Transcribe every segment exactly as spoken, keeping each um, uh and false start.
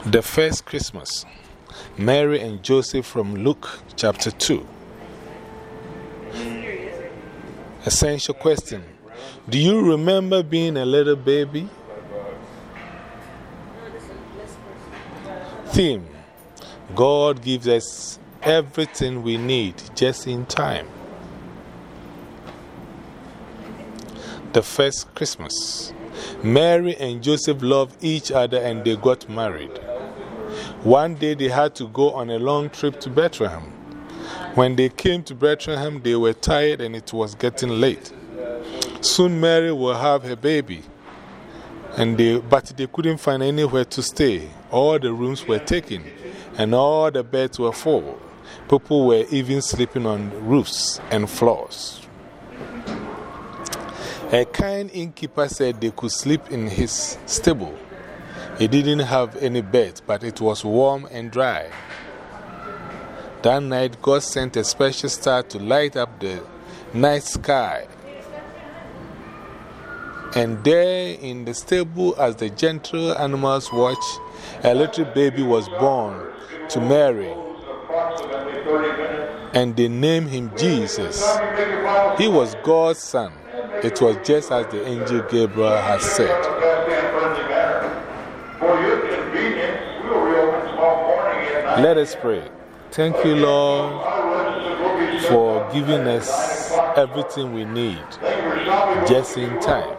The first Christmas, Mary and Joseph from Luke chapter two. Essential question: do you remember being a little baby? Theme: God gives us everything we need just in time. The first Christmas, Mary and Joseph loved each other and they got married. One day they had to go on a long trip to Bethlehem. When they came to Bethlehem, they were tired and it was getting late. Soon Mary will have her baby, and they, but they couldn't find anywhere to stay. All the rooms were taken and all the beds were full. People were even sleeping on roofs and floors. A kind innkeeper said they could sleep in his stable. He didn't have any bed, but it was warm and dry. That night, God sent a special star to light up the night sky. And there in the stable, as the gentle animals watched, a little baby was born to Mary. And they named him Jesus. He was God's son. It was just as the angel Gabriel had said. Let us pray. Thank you, Lord, for giving us everything we need just in time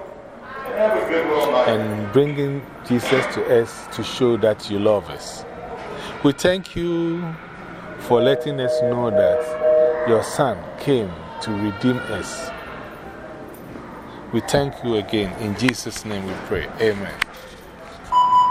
and bringing Jesus to us to show that you love us. We thank you for letting us know that your Son came to redeem us. We thank you again. In Jesus' name we pray. Amen.